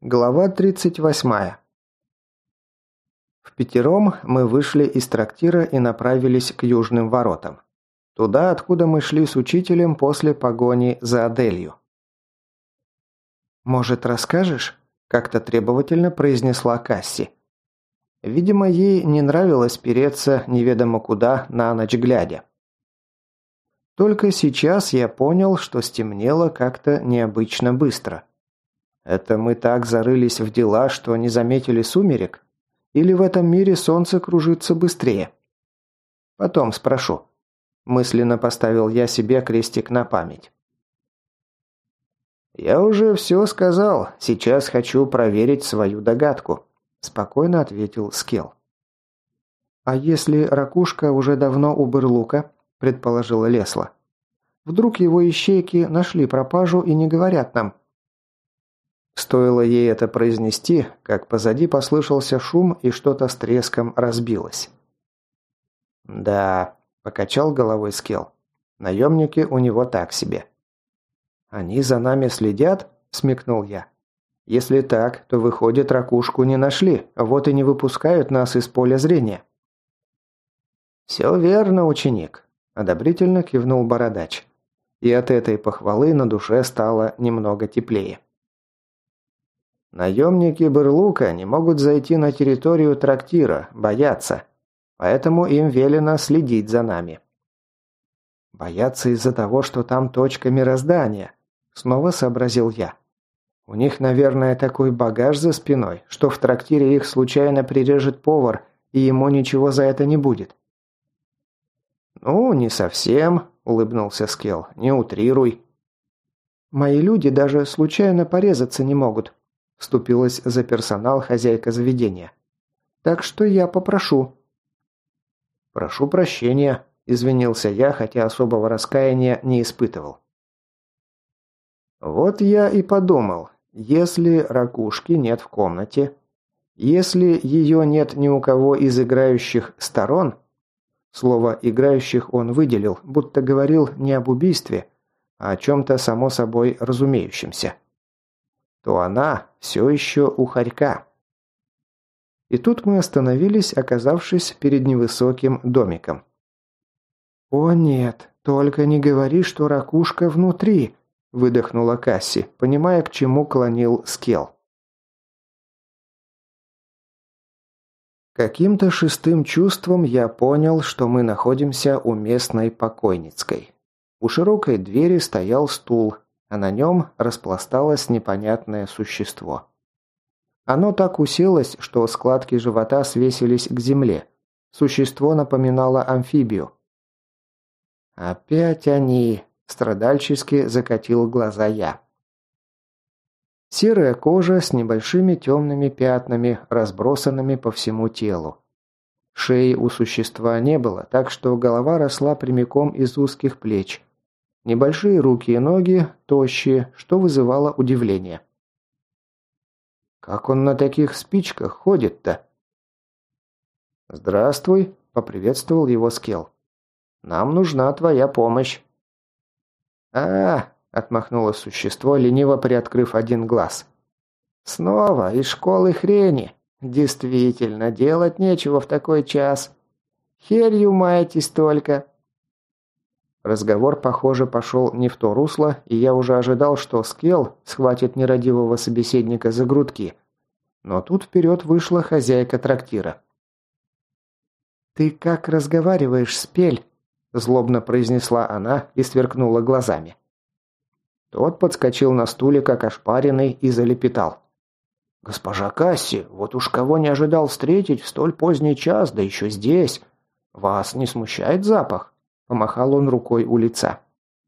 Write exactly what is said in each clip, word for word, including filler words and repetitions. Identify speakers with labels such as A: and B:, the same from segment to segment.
A: Глава тридцать восьмая. Впятером мы вышли из трактира и направились к южным воротам. Туда, откуда мы шли с учителем после погони за Аделью. «Может, расскажешь?» – как-то требовательно произнесла Касси. Видимо, ей не нравилось переться неведомо куда на ночь глядя. Только сейчас я понял, что стемнело как-то необычно быстро. Это мы так зарылись в дела, что не заметили сумерек? Или в этом мире солнце кружится быстрее? Потом спрошу. Мысленно поставил я себе крестик на память. «Я уже все сказал. Сейчас хочу проверить свою догадку», – спокойно ответил Скел. «А если ракушка уже давно у Бырлука?» – предположила Лесла. «Вдруг его ищейки нашли пропажу и не говорят нам?» Стоило ей это произнести, как позади послышался шум и что-то с треском разбилось. «Да», – покачал головой Скел. «Наемники у него так себе». «Они за нами следят?» – смекнул я. «Если так, то, выходит, ракушку не нашли, вот и не выпускают нас из поля зрения». «Все верно, ученик», – одобрительно кивнул бородач. И от этой похвалы на душе стало немного теплее. «Наемники Бырлука не могут зайти на территорию трактира, боятся. Поэтому им велено следить за нами». «Боятся из-за того, что там точка мироздания», – снова сообразил я. «У них, наверное, такой багаж за спиной, что в трактире их случайно прирежет повар, и ему ничего за это не будет». «Ну, не совсем», – улыбнулся Скел, – «не утрируй». «Мои люди даже случайно порезаться не могут», – вступилась за персонал хозяйка заведения. «Так что я попрошу». «Прошу прощения», – извинился я, хотя особого раскаяния не испытывал. «Вот я и подумал, если ракушки нет в комнате, если ее нет ни у кого из играющих сторон». Слово «играющих» он выделил, будто говорил не об убийстве, а о чем-то само собой разумеющемся. То она все еще у хорька. И тут мы остановились, оказавшись перед невысоким домиком. «О нет, только не говори, что ракушка внутри», – выдохнула Касси, понимая, к чему клонил Скел. Каким-то шестым чувством я понял, что мы находимся у местной покойницкой. У широкой двери стоял стул, а на нем распласталось непонятное существо. Оно так уселось, что складки живота свесились к земле. Существо напоминало амфибию. «Опять они!» – страдальчески закатил глаза я. Серая кожа с небольшими темными пятнами, разбросанными по всему телу. Шеи у существа не было, так что голова росла прямиком из узких плеч. Небольшие руки и ноги, тощие, что вызывало удивление. «Как он на таких спичках ходит-то?» «Здравствуй», – поприветствовал его Скел. «Нам нужна твоя помощь». «А-а-а!» – отмахнулось существо, лениво приоткрыв один глаз. «Снова из школы хрени. Действительно, делать нечего в такой час. Херью маетесь только». Разговор, похоже, пошел не в то русло, и я уже ожидал, что Скел схватит нерадивого собеседника за грудки. Но тут вперед вышла хозяйка трактира. «Ты как разговариваешь, Спель?» – злобно произнесла она и сверкнула глазами. Тот подскочил на стуле, как ошпаренный, и залепетал. «Госпожа Касси, вот уж кого не ожидал встретить в столь поздний час, да еще здесь. Вас не смущает запах?» – помахал он рукой у лица.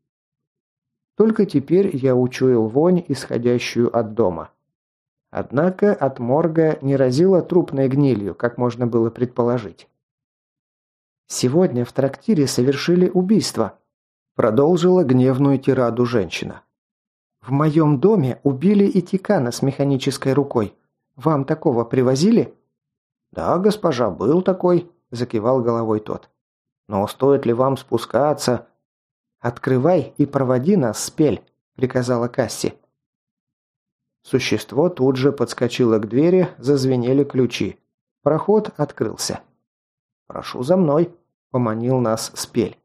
A: Только теперь я учуял вонь, исходящую от дома. Однако от морга не разило трупной гнилью, как можно было предположить. «Сегодня в трактире совершили убийство», – продолжила гневную тираду женщина. «В моем доме убили и Тикана с механической рукой. Вам такого привозили?» «Да, госпожа, был такой», – закивал головой тот. «Но стоит ли вам спускаться?» «Открывай и проводи нас, Спель», – приказала Касси. Существо тут же подскочило к двери, зазвенели ключи. Проход открылся. «Прошу за мной», — поманил нас Спель.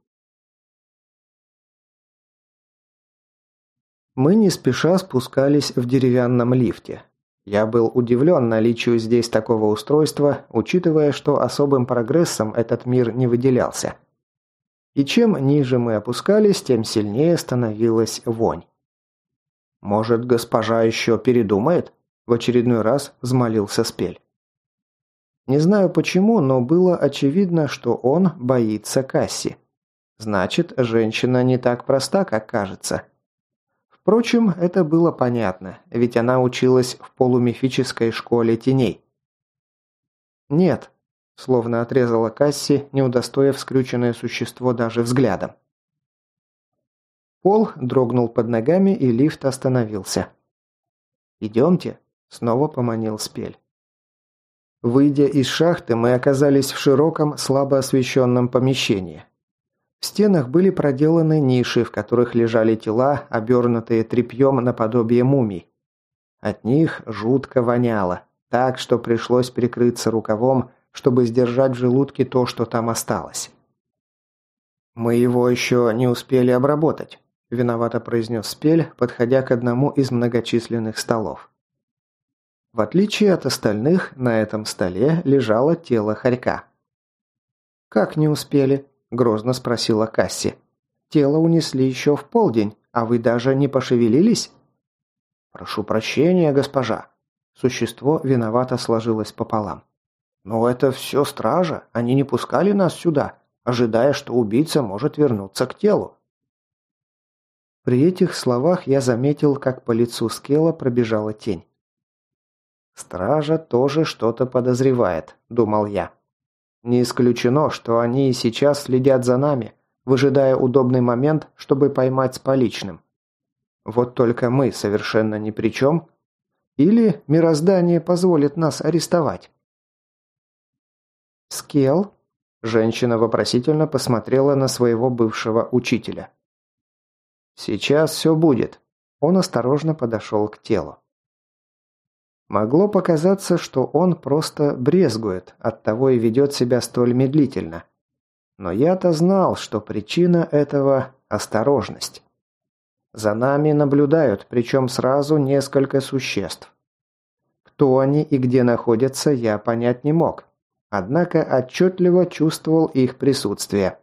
A: Мы не спеша спускались в деревянном лифте. Я был удивлен наличию здесь такого устройства, учитывая, что особым прогрессом этот мир не выделялся. И чем ниже мы опускались, тем сильнее становилась вонь. «Может, госпожа еще передумает?» – в очередной раз взмолился Спель. Не знаю почему, но было очевидно, что он боится Касси. Значит, женщина не так проста, как кажется. Впрочем, это было понятно, ведь она училась в полумифической школе теней. «Нет», – словно отрезала Касси, не удостоив скрюченное существо даже взглядом. Пол дрогнул под ногами, и лифт остановился. «Идемте», – снова поманил Спель. Выйдя из шахты, мы оказались в широком, слабо освещенном помещении. В стенах были проделаны ниши, в которых лежали тела, обернутые тряпьем наподобие мумий. От них жутко воняло, так что пришлось прикрыться рукавом, чтобы сдержать в желудке то, что там осталось. «Мы его еще не успели обработать», – виновато произнес Спель, подходя к одному из многочисленных столов. В отличие от остальных, на этом столе лежало тело хорька. «Как не успели?» – грозно спросила Касси. «Тело унесли еще в полдень, а вы даже не пошевелились?» «Прошу прощения, госпожа». Существо виновато сложилось пополам. «Но это все стража, они не пускали нас сюда, ожидая, что убийца может вернуться к телу». При этих словах я заметил, как по лицу Скелла пробежала тень. «Стража тоже что-то подозревает», – думал я. «Не исключено, что они и сейчас следят за нами, выжидая удобный момент, чтобы поймать с поличным. Вот только мы совершенно ни при чем. Или мироздание позволит нас арестовать». «Скелл?» – женщина вопросительно посмотрела на своего бывшего учителя. «Сейчас все будет». Он осторожно подошел к телу. Могло показаться, что он просто брезгует, оттого и ведет себя столь медлительно. Но я-то знал, что причина этого – осторожность. За нами наблюдают, причем сразу несколько существ. Кто они и где находятся, я понять не мог. Однако отчетливо чувствовал их присутствие.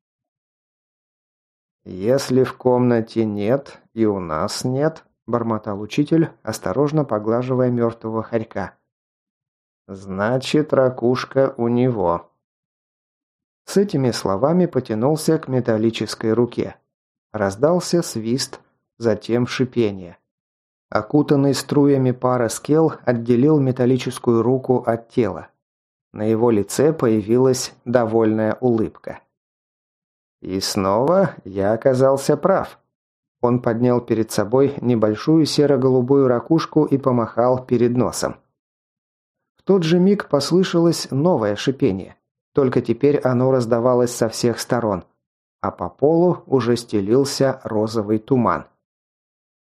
A: «Если в комнате нет и у нас нет», – бормотал учитель, осторожно поглаживая мертвого хорька. «Значит, ракушка у него». С этими словами потянулся к металлической руке. Раздался свист, затем шипение. Окутанный струями пара Скелл отделил металлическую руку от тела. На его лице появилась довольная улыбка. И снова я оказался прав. Он поднял перед собой небольшую серо-голубую ракушку и помахал перед носом. В тот же миг послышалось новое шипение. Только теперь оно раздавалось со всех сторон, а по полу уже стелился розовый туман.